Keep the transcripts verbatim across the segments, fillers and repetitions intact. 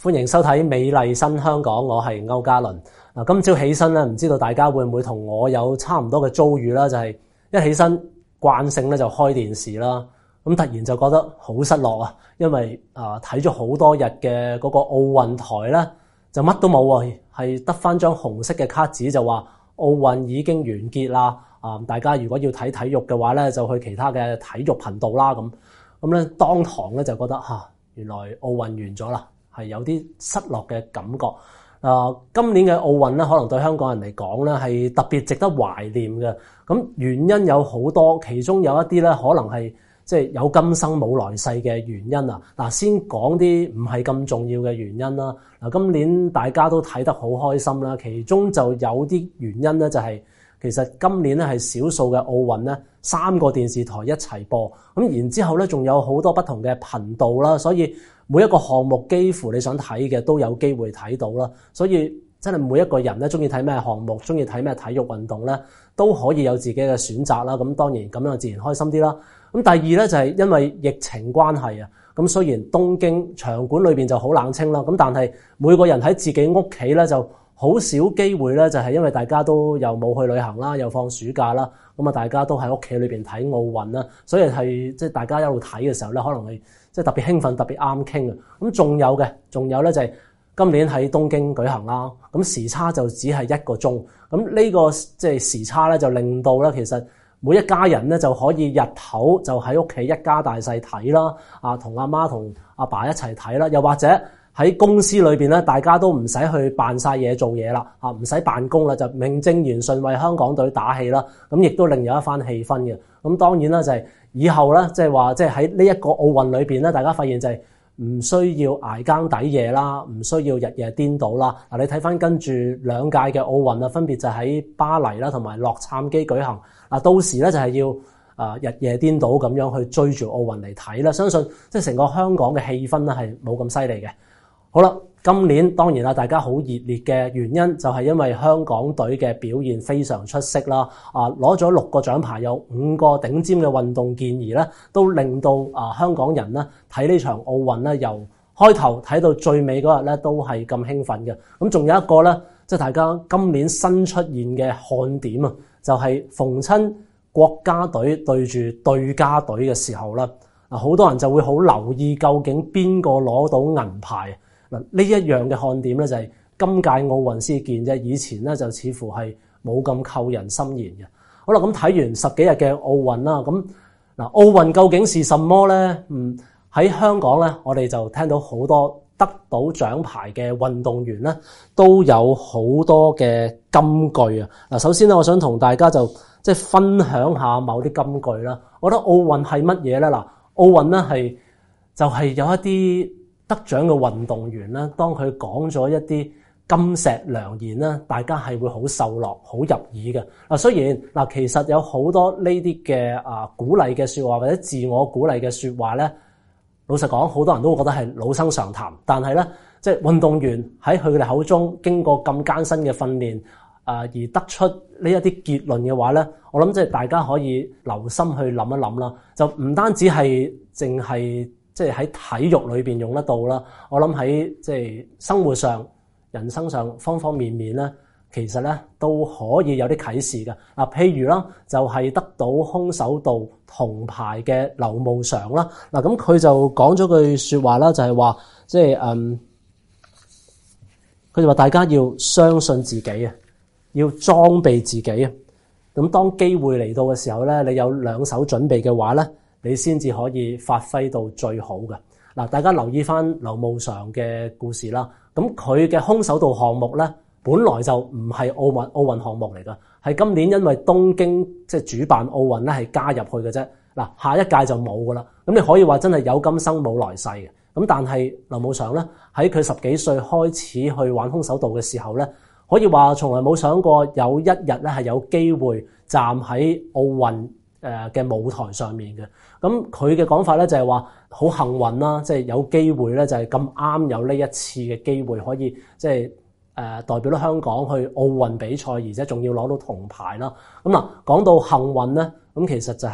歡迎收睇美麗新香港，我係歐嘉倫。嗱，今朝起身咧，唔知道大家會唔會同我有差唔多嘅遭遇啦？就係一起身慣性咧就開電視啦，咁突然就覺得好失落啊，因為啊睇咗好多日嘅嗰個奧運台咧，就乜都冇喎，係得翻張紅色嘅卡紙就話奧運已經完結啦。啊，大家如果要睇體育嘅話咧，就去其他嘅體育頻道啦。咁咁咧，當堂咧就覺得嚇、啊，原來奧運完咗啦。係有啲失落嘅感覺。啊，今年嘅奧運咧，可能對香港人嚟講咧係特別值得懷念嘅。咁原因有好多，其中有一啲咧可能係即係有今生冇來世嘅原因啊。嗱，先講啲唔係咁重要嘅原因啦。嗱，今年大家都睇得好開心啦，其中就有啲原因咧就係、是。其實今年咧係少數嘅奧運咧，三個電視台一齊播，咁然之後咧仲有好多不同嘅頻道啦，所以每一個項目幾乎你想睇嘅都有機會睇到啦。所以真係每一個人咧中意睇咩項目，中意睇咩體育運動咧，都可以有自己嘅選擇啦。咁當然咁樣自然開心啲啦。咁第二咧就係因為疫情關係啊，咁雖然東京場館裏邊就好冷清啦，咁但係每個人喺自己屋企咧就好少機會咧，就係因為大家都又冇去旅行啦，又放暑假啦，咁啊大家都喺屋企裏邊睇奧運啦，所以係即係大家一路睇嘅時候咧，可能係即係特別興奮、特別啱傾啊。咁仲有嘅，仲有咧就係今年喺東京舉行啦，咁時差就只係一個鐘，咁呢個即係時差咧就令到咧其實每一家人咧就可以日頭就喺屋企一家大細睇啦，啊同阿媽同阿爸一齊睇啦，又或者喺公司裏邊咧，大家都唔使去扮晒嘢做嘢啦，啊唔使辦公啦，就名正言順為香港隊打氣啦，咁亦都另有一番氣氛嘅。咁當然啦，就係以後咧，即係話即係喺呢一個奧運裏邊咧，大家發現就係唔需要捱更抵夜啦，唔需要日夜顛倒啦。嗱，你睇翻跟住兩屆嘅奧運啊，分別就喺巴黎啦同埋洛杉磯舉行。嗱，到時咧就係要啊日夜顛倒咁樣去追住奧運嚟睇啦。相信即係成個香港嘅氣氛咧係冇咁犀利嘅。好啦，今年當然啦，大家好熱烈嘅原因就係因為香港隊嘅表現非常出色啦，啊攞咗六個獎牌，有五個頂尖嘅運動健兒咧，都令到啊香港人咧睇呢場奧運咧，由開頭睇到最尾嗰日咧都係咁興奮嘅。咁仲有一個咧，即係大家今年新出現嘅看點啊，就係逢親國家隊對住對家隊嘅時候啦，啊好多人就會好留意究竟邊個攞到銀牌。嗱，呢一樣嘅看點咧就係今屆奧運先見啫，以前咧就似乎係冇咁扣人心弦嘅。好啦，咁睇完十幾日嘅奧運啦，咁嗱奧運究竟是什麼咧？嗯，喺香港咧，我哋就聽到好多得到獎牌嘅運動員咧，都有好多嘅金句啊！嗱，首先咧，我想同大家就即係分享下某啲金句啦。我覺得奧運係乜嘢咧？嗱，奧運咧係就係有一啲得獎嘅運動員咧，當佢講咗一啲金石良言咧，大家係會好受落、好入耳嘅。嗱，雖然嗱，其實有好多呢啲嘅啊鼓勵嘅說話或者自我鼓勵嘅說話咧，老實講，好多人都會覺得係老生常談。但係咧，即係運動員喺佢哋口中經過咁艱辛嘅訓練啊，而得出呢一啲結論嘅話咧，我諗即係大家可以留心去諗一諗啦。就唔單止係淨係即係喺體育裏邊用得到啦，我諗喺即係生活上、人生上方方面面咧，其實咧都可以有啲啟示嘅。嗱，譬如啦，就係得到空手道銅牌嘅劉慕裳啦。嗱，咁佢就講咗句說話啦，就係話即係嗯，佢就話大家要相信自己啊，要裝備自己啊。咁當機會嚟到嘅時候咧，你有兩手準備嘅話咧，你先至可以發揮到最好嘅。嗱，大家留意翻劉慕裳嘅故事啦。咁佢嘅空手道項目咧，本來就唔係奧運奧運項目嚟㗎，係今年因為東京即係主辦奧運咧係加入去嘅啫。嗱，下一屆就冇㗎啦。咁你可以話真係有今生冇來世嘅。咁但係劉慕裳咧喺佢十幾歲開始去玩空手道嘅時候咧，可以話從來冇想過有一日咧係有機會站喺奧運誒嘅舞台上面嘅。咁佢嘅講法咧就係話好幸運啦，即係有機會咧就係咁啱有呢一次嘅機會可以即係誒代表到香港去奧運比賽，而且仲要攞到銅牌啦。咁嗱，講到幸運咧，咁其實就係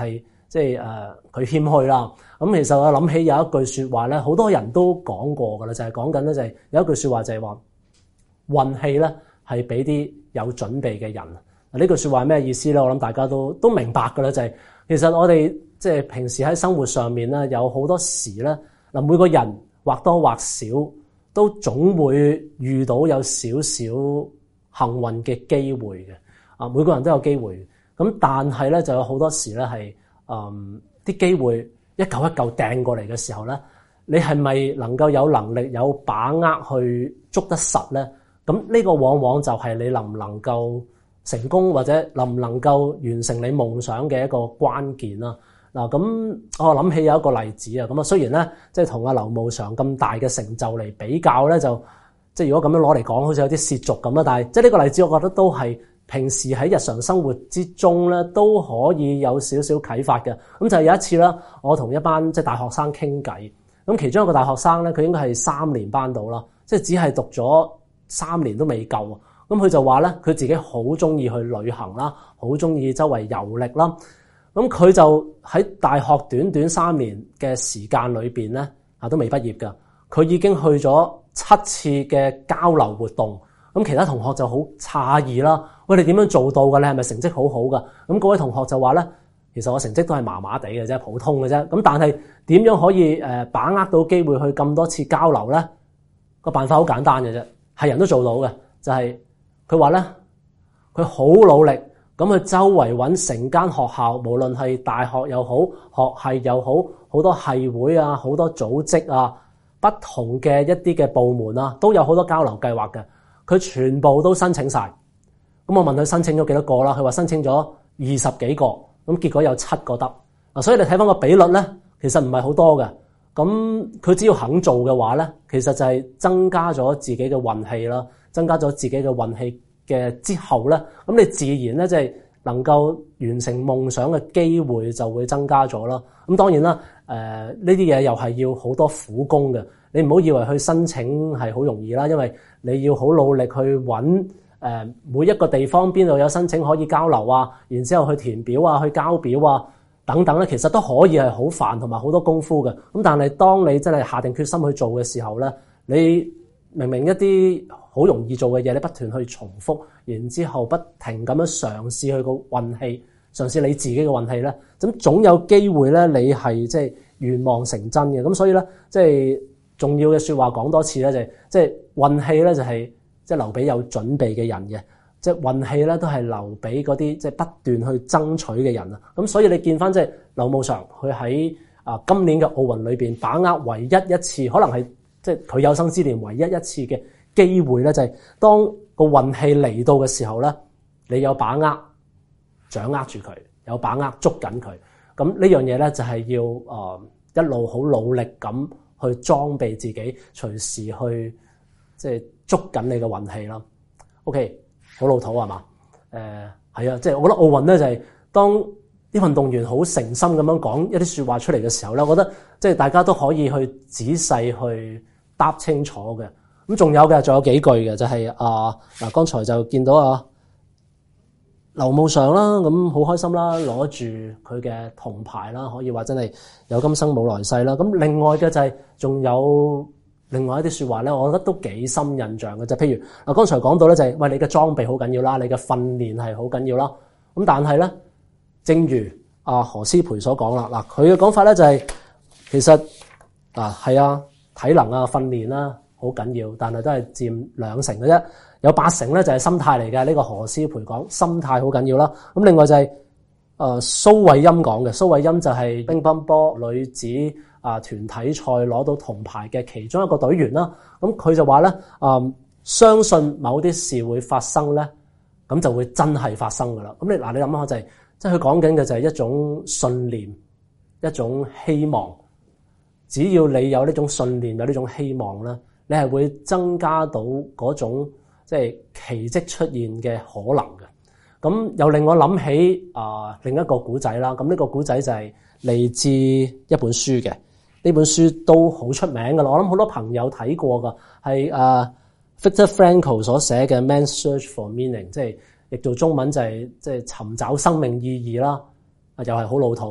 即係誒佢謙虛啦。咁其實我諗起有一句說話咧，好多人都講過噶啦，就係講緊咧就係有一句說話就係話運氣咧係俾啲有準備嘅人。嗱呢句說話係咩意思咧？我諗大家都都明白噶啦，就係其實我哋即係平時喺生活上面咧，有好多時咧嗱，每個人或多或少都總會遇到有少少幸運嘅機會嘅。啊，每個人都有機會，咁但係咧就有好多時咧係誒啲機會一嚿一嚿掟過嚟嘅時候咧，你係咪能夠有能力有把握去捉得實咧？咁呢個往往就係你能唔能夠成功或者能唔能夠完成你夢想嘅一個關鍵啦。嗱，咁我諗起有一個例子啊，咁啊雖然咧即係同阿劉慕常咁大嘅成就嚟比較咧，就即係如果咁樣攞嚟講，好似有啲褻瀆咁啦。但係即係呢個例子，我覺得都係平時喺日常生活之中咧都可以有少少啟發嘅。咁就係有一次啦，我同一班即係大學生傾偈，咁其中一個大學生咧，佢應該係三年班到啦，即係只係讀咗三年都未夠。咁佢就話咧，佢自己好中意去旅行啦，好中意周圍遊歷啦。咁佢就喺大學短短三年嘅時間裏邊咧，啊都未畢業噶，佢已經去咗七次嘅交流活動。咁其他同學就好詫異啦，喂，你點樣做到嘅？你係咪成績好好噶？咁嗰位同學就話咧，其實我成績都係麻麻地嘅啫，普通嘅啫。咁但係點樣可以誒把握到機會去咁多次交流咧？個辦法好簡單嘅啫，係人都做到嘅，就係佢話咧，佢好努力咁去周圍揾成間學校，無論係大學又好，學系又好，好多系會啊，好多組織啊，不同嘅一啲嘅部門啊，都有好多交流計劃嘅。佢全部都申請晒。咁我問佢申請咗幾多個啦？佢話申請咗二十幾個，咁結果有七個得。嗱，所以你睇翻個比率咧，其實唔係好多嘅。咁佢只要肯做嘅話咧，其實就係增加咗自己嘅運氣啦，增加咗自己嘅運氣嘅之後咧，咁你自然咧即係能夠完成夢想嘅機會就會增加咗啦。咁當然啦，誒呢啲嘢又係要好多苦功嘅。你唔好以為去申請係好容易啦，因為你要好努力去揾誒、呃、每一個地方邊度有申請可以交流啊，然之後去填表啊，去交表啊等等咧，其實都可以係好煩同埋好多功夫嘅。咁但係當你真係下定決心去做嘅時候咧，你明明一啲好容易做嘅嘢，你不斷去重複，然之後不停咁樣嘗試去個運氣，嘗試你自己嘅運氣咧，咁總有機會咧，你係即係願望成真嘅。咁所以咧，即係重要嘅說話講多次咧，就係即係運氣咧，就係即係留俾有準備嘅人嘅，即係運氣咧都係留俾嗰啲即係不斷去爭取嘅人啊。咁所以你見翻即係劉慕常，佢喺啊今年嘅奧運裏邊把握唯一一次，可能係即係佢有生之年唯一一次嘅機會咧，就係當個運氣嚟到嘅時候咧，你有把握掌握住佢，有把握捉緊佢。咁呢樣嘢咧就係要誒、呃、一路好努力咁去裝備自己，隨時去即係捉緊你嘅運氣啦。OK， 好老土係嘛？誒係啊，即係我覺得奧運咧就係當啲運動員好誠心咁樣講一啲說話出嚟嘅時候咧，我覺得即係大家都可以去仔細去答清楚嘅。咁仲有嘅，仲有幾句嘅，就係啊嗱，剛才就見到啊劉慕常啦，咁好開心啦，攞住佢嘅銅牌啦，可以話真係有今生冇來世啦。咁另外嘅就係仲有另外一啲說話咧，我覺得都幾深印象嘅，就譬如啊，剛才講到咧就係喂，你嘅裝備好緊要啦，你嘅訓練係好緊要啦。咁但係咧，正如啊何詩蓓所講啦，嗱佢嘅講法咧就係其實啊係啊體能啊訓練啦好緊要，但係都係佔兩成嘅啫。有八成咧就係心態嚟嘅，呢個何詩蓓講心態好緊要啦。咁另外就係誒蘇慧音講嘅，蘇慧音就係乒乓波女子啊團體賽攞到銅牌嘅其中一個隊員啦。咁佢就話咧誒相信某啲事會發生咧，咁就會真係發生噶啦。咁你嗱你諗下就係即係佢講緊嘅就係一種信念，一種希望。只要你有呢種信念，有呢種希望咧，你係會增加到嗰種即係奇蹟出現嘅可能嘅。咁又令我諗起啊、呃、另一個古仔啦。咁呢個古仔就係嚟自一本書嘅，呢本書都好出名噶啦。我諗好多朋友睇過噶，係啊 Viktor Frankl 所寫嘅《Man's Search for Meaning》，即係譯做中文就係即係尋找生命意義啦。啊，又係好老土嘅。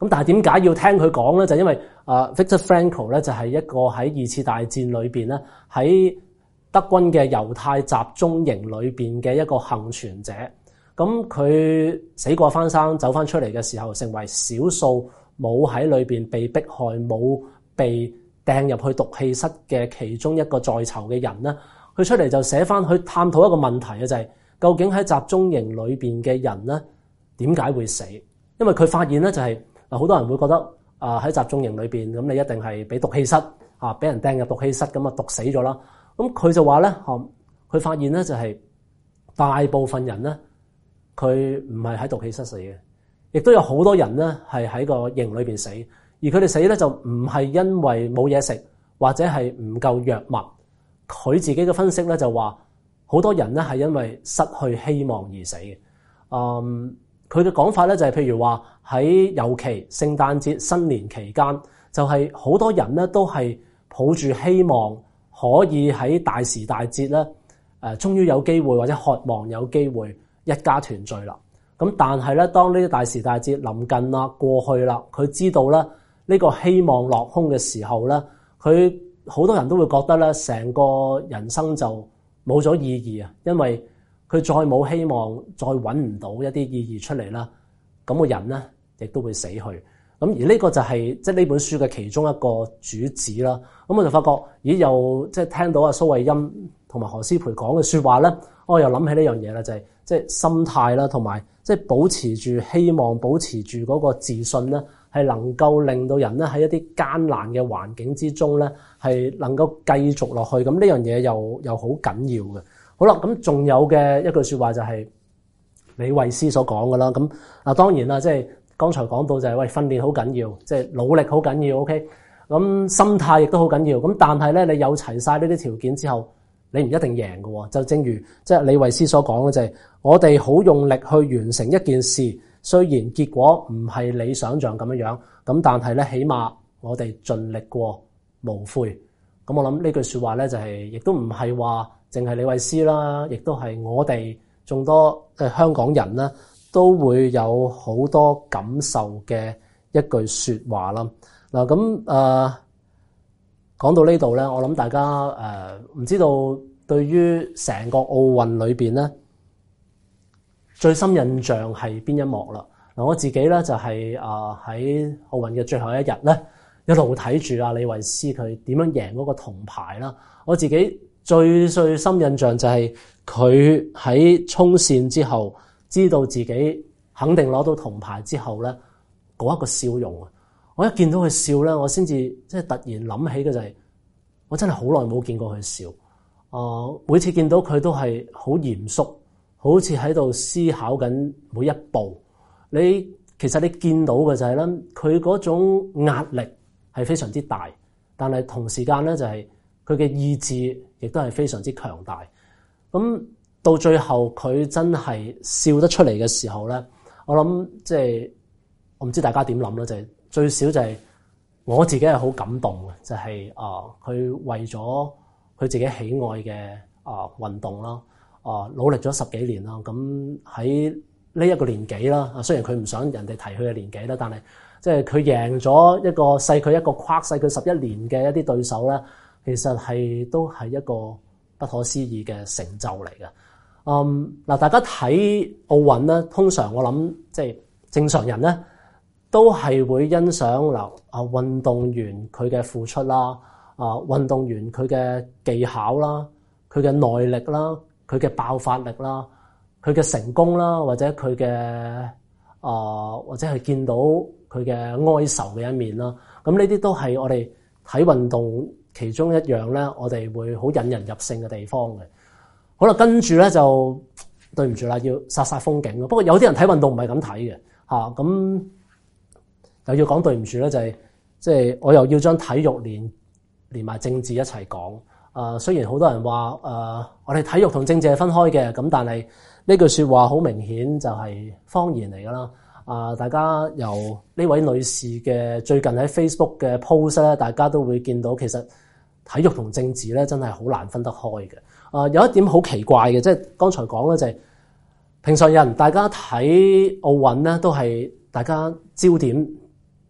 咁但係點解要聽佢講咧？就因為啊 Viktor Frankl 咧就係一個喺二次大戰裏邊咧喺德軍嘅猶太集中營裏邊嘅一個幸存者。咁佢死過翻生，走翻出嚟嘅時候，成為少數冇喺裏邊被迫害、冇被掟入去毒氣室嘅其中一個在囚嘅人咧。佢出嚟就寫翻去探討一個問題嘅，就係究竟喺集中營裏邊嘅人咧點解會死？因為佢發現咧就係嗱，好多人會覺得啊喺集中營裏邊咁，你一定係俾毒氣室啊，俾人掟入毒氣室咁啊，毒死咗啦。咁佢就話咧，佢發現咧就係大部分人咧，佢唔係喺毒氣室死嘅，亦都有好多人咧係喺個營裏邊死，而佢哋死咧就唔係因為冇嘢食或者係唔夠藥物。佢自己嘅分析咧就話，好多人咧係因為失去希望而死嘅。嗯，佢嘅講法咧就係譬如話喺尤其聖誕節、新年期間，就係好多人咧都係抱住希望可以喺大時大節咧，誒，終於有機會或者渴望有機會一家團聚啦。咁但係咧，當呢啲大時大節臨近啦、過去啦，佢知道咧呢個希望落空嘅時候咧，佢好多人都會覺得咧，成個人生就冇咗意義啊！因為佢再冇希望，再揾唔到一啲意義出嚟啦，咁個人咧亦都會死去。咁而呢個就係即係呢本書嘅其中一個主旨啦。咁我就發覺，咦，又即係聽到阿蘇慧音同埋何詩蓓講嘅說話咧，我又諗起呢樣嘢啦，就係即係心態啦，同埋即係保持住希望，保持住嗰個自信咧，係能夠令到人咧喺一啲艱難嘅環境之中咧，係能夠繼續落去。咁呢樣嘢又又好緊要嘅。好啦，咁仲有嘅一句說話就係李慧詩所講嘅啦。咁啊，當然啦，即係剛才講到就係喂，訓練好緊要，即係努力好緊要。OK，咁心態亦都好緊要。咁但係咧，你有齊晒呢啲條件之後，你唔一定贏嘅。就正如即係李慧詩所講嘅，就係我哋好用力去完成一件事。雖然結果唔係你想象咁樣樣，咁但係咧，起碼我哋盡力過無悔。咁我諗呢句說話咧，就係亦都唔係話淨係李慧詩啦，亦都係我哋眾多誒香港人咧，都會有好多感受嘅一句說話啦。嗱，咁誒講到呢度咧，我諗大家誒唔、呃、知道對於成個奧運裏邊咧，最深印象係邊一幕啦？嗱，我自己咧就係啊喺奧運嘅最後一日咧，一路睇住阿李慧詩佢點樣贏嗰個銅牌啦。我自己最最深印象就係佢喺衝線之後，知道自己肯定攞到銅牌之後咧，嗰一個笑容啊！我一見到佢笑咧，我先至即係突然諗起嘅就係，我真係好耐冇見過佢笑。啊、呃，每次見到佢都係好嚴肅。好似喺度思考緊每一步，你其實你見到嘅就係咧，佢嗰種壓力係非常之大，但係同時間咧就係佢嘅意志亦都係非常之強大。咁到最後佢真係笑得出嚟嘅時候咧，我諗即係我唔知大家點諗啦，就係最少就係我自己係好感動嘅，就係啊佢為咗佢自己喜愛嘅啊運動啦。啊！努力咗十幾年啦，咁喺呢一個年紀啦，啊雖然佢唔想人哋提佢嘅年紀啦，但係即係佢贏咗一個細佢一個框細佢十一年嘅一啲對手咧，其實係都係一個不可思議嘅成就嚟嘅。嗯，嗱，大家睇奧運咧，通常我諗即係正常人咧，都係會欣賞嗱啊運動員佢嘅付出啦，啊運動員佢嘅技巧啦，佢嘅耐力啦。佢嘅爆發力啦，佢嘅成功啦，或者佢嘅啊，或者係見到佢嘅哀愁嘅一面啦。咁呢啲都係我哋睇運動其中一樣咧，我哋會好引人入勝嘅地方嘅。好啦，跟住咧就對唔住啦，要殺殺風景咯。不過有啲人睇運動唔係咁睇嘅嚇，咁又要講對唔住咧，就係即係我又要將體育連連埋政治一齊講。啊、呃，雖然好多人話誒、呃，我哋體育同政治係分開嘅，咁但係呢句說話好明顯就係謊言嚟噶啦。啊、呃，大家由呢位女士嘅最近喺 Facebook 嘅 post 咧，大家都會見到其實體育同政治咧真係好難分得開嘅。啊、呃，有一點好奇怪嘅，即係剛才講咧就係、是、平常人大家睇奧運咧都係大家焦點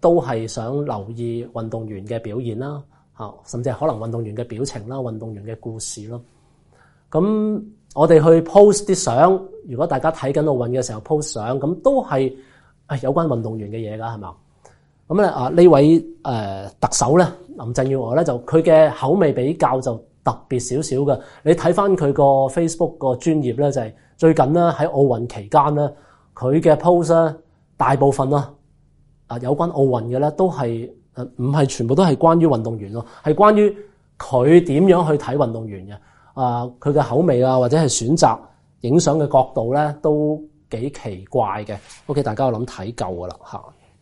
都係想留意運動員嘅表現啦，嚇，甚至係可能運動員嘅表情啦、運動員嘅故事咯。咁我哋去 post 啲相，如果大家睇緊奧運嘅時候 post 相，咁都係誒有關運動員嘅嘢㗎，係嘛？咁咧啊呢位誒、呃、特首咧林鄭月娥咧就佢嘅口味比較就特別少少嘅。你睇翻佢個 Facebook 個專頁咧，就係、是、最近咧喺奧運期間咧，佢嘅 post 咧大部分啦啊有關奧運嘅咧都係誒唔係全部都係關於運動員咯，係關於佢點樣去睇運動員嘅。啊！佢嘅口味啊，或者係選擇影相嘅角度咧，都幾奇怪嘅。OK， 大家我諗睇夠噶啦嚇。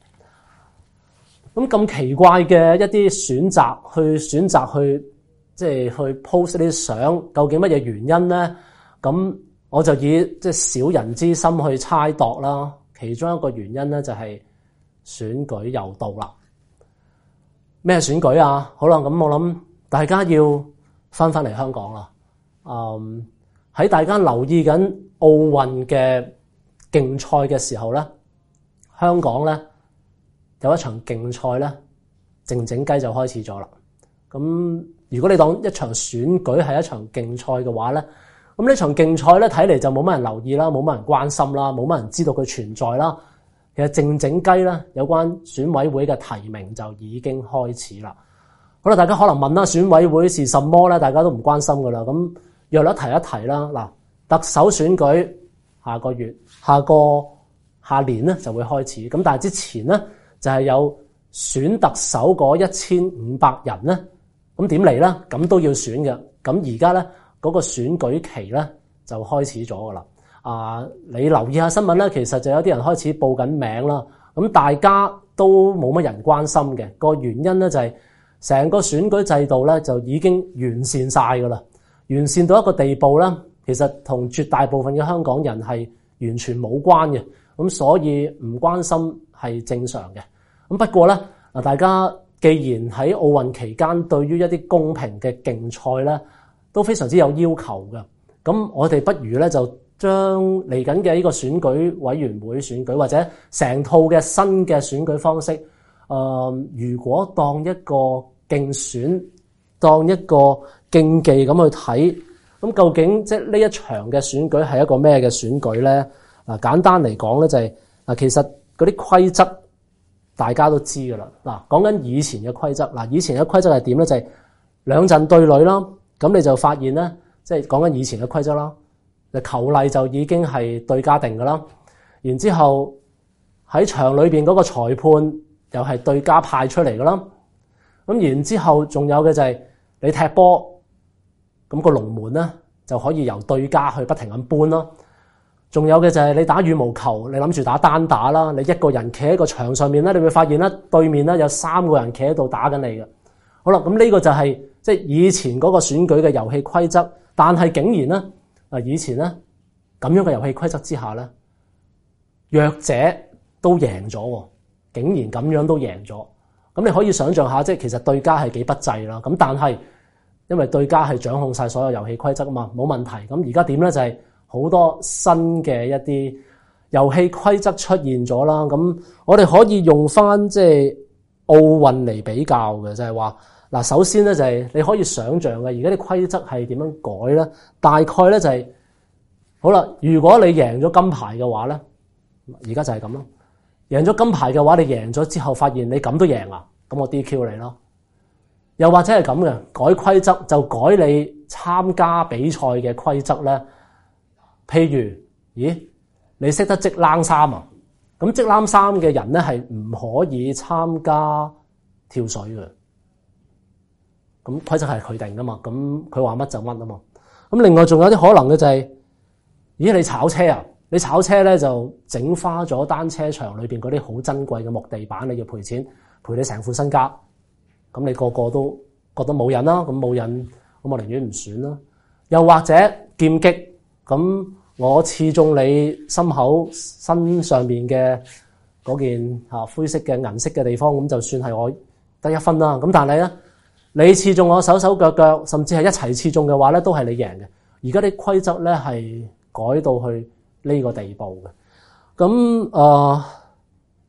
咁咁奇怪嘅一啲選擇，去選擇去即係去 post 呢啲相，究竟乜嘢原因咧？咁我就以即係小人之心去猜度啦。其中一個原因咧就係選舉又到啦。咩選舉啊？好啦，咁我諗大家要翻返嚟香港啦。嗯，喺大家留意緊奧運嘅競賽嘅時候咧，香港咧有一場競賽咧，靜靜雞就開始咗啦。咁如果你當一場選舉係一場競賽嘅話咧，咁呢場競賽咧睇嚟就冇乜人留意啦，冇乜人關心啦，冇乜人知道佢存在啦。其實靜靜雞咧，有關選委會嘅提名就已經開始啦。好啦，大家可能問啦，選委會是什麼咧？大家都唔關心噶啦。咁約略提一提啦，嗱，特首選舉下個月、下個下年咧就會開始，咁但係之前咧就係有選特首嗰一千五百人咧，咁點嚟咧？咁都要選嘅，咁而家咧嗰個選舉期咧就開始咗噶啦。啊，你留意下新聞咧，其實就有啲人開始報緊名啦，咁大家都冇乜人關心嘅，個原因咧就係成個選舉制度咧就已經完善晒噶啦。完善到一個地步啦，其實同絕大部分嘅香港人係完全冇關嘅，咁所以唔關心係正常嘅。咁不過咧，嗱，大家既然喺奧運期間對於一啲公平嘅競賽咧都非常之有要求嘅，咁我哋不如咧就將嚟緊嘅呢個選舉委員會選舉或者成套嘅新嘅選舉方式，誒、呃，如果當一個競選，當一個競技咁去睇，咁究竟即係呢一場嘅選舉係一個咩嘅選舉咧？嗱，簡單嚟講咧就係嗱，其實嗰啲規則大家都知噶啦。嗱，講緊以前嘅規則，嗱，以前嘅規則係點咧？就係兩陣對壘啦。咁你就發現咧，即係講緊以前嘅規則啦。球例就已經係對家定噶啦。然之後喺場裏邊嗰個裁判又係對家派出嚟噶啦。咁然之後仲有嘅就係你踢波，咁個龍門咧就可以由對家去不停咁搬啦。仲有嘅就係你打羽毛球，你諗住打單打啦，你一個人企喺個場上面咧，你會發現咧對面咧有三個人企喺度打緊你嘅。好啦，咁呢個就係即係以前嗰個選舉嘅遊戲規則，但係竟然咧啊以前咧咁樣嘅遊戲規則之下咧，弱者都贏咗，竟然咁樣都贏咗。咁你可以想象下，即係其實對家係幾不濟啦。咁但係因為對家係掌控晒所有遊戲規則啊嘛，冇問題。咁而家點咧就係好多新嘅一啲遊戲規則出現咗啦。咁我哋可以用翻即係奧運嚟比較嘅，就係話嗱，首先咧就係你可以想象嘅，而家啲規則係點樣改咧？大概咧就係好啦。如果你贏咗金牌嘅話咧，而家就係咁咯。贏咗金牌嘅話，你贏咗之後發現你咁都贏啊，咁我 D Q 你咯。又或者係咁嘅，改規則就改你參加比賽嘅規則咧。譬如，咦，你識得織冷衫啊？咁織冷衫嘅人咧係唔可以參加跳水嘅。咁規則係佢定噶嘛？咁佢話乜就乜啊嘛。咁另外仲有啲可能嘅就係、是，咦，你炒車啊？你炒車咧就整花咗單車場裏邊嗰啲好珍貴嘅木地板，你要賠錢，賠你成副身家。咁你個個都覺得冇癮啦，咁冇癮，咁我寧願唔選啦。又或者劍擊，咁我刺中你心口身上面嘅嗰件吓灰色嘅銀色嘅地方，咁就算係我得一分啦。咁但係咧，你刺中我手手腳腳，甚至係一齊刺中嘅話咧，都係你贏嘅。而家啲規則咧係改到去呢個地步嘅。咁誒、呃，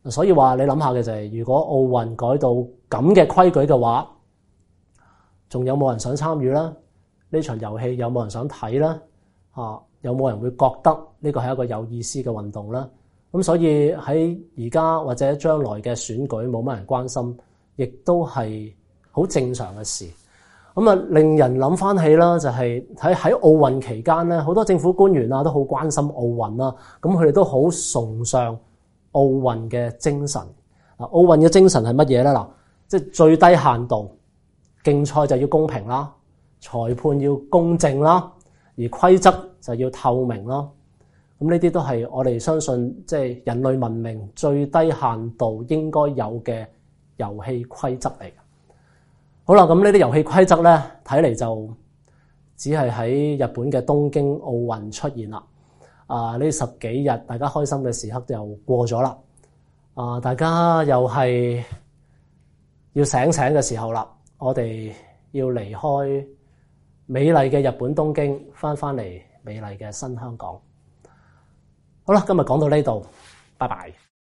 所以話你諗下嘅就係，如果奧運改到咁嘅規矩嘅話，仲有冇人想參與啦？呢場遊戲有冇人想睇啦？啊，有冇人會覺得呢個係一個有意思嘅運動啦？咁所以喺而家或者將來嘅選舉冇乜人關心，亦都係好正常嘅事。咁啊，令人諗翻起啦，就係喺喺奧運期間咧，好多政府官員啊都好關心奧運啦。咁佢哋都好崇尚奧運嘅精神。啊，奧運嘅精神係乜嘢咧？嗱，即係最低限度，競賽就要公平啦，裁判要公正啦，而規則就要透明啦。咁呢啲都係我哋相信，即係人類文明最低限度應該有嘅遊戲規則嚟嘅。好啦，咁呢啲遊戲規則咧，睇嚟就只係喺日本嘅東京奧運出現啦。啊，呢十幾日大家開心嘅時刻就過咗啦。啊，大家又係要醒醒嘅時候啦。我哋要離開美麗嘅日本東京，翻翻嚟美麗嘅新香港。好啦，今日講到呢度，拜拜。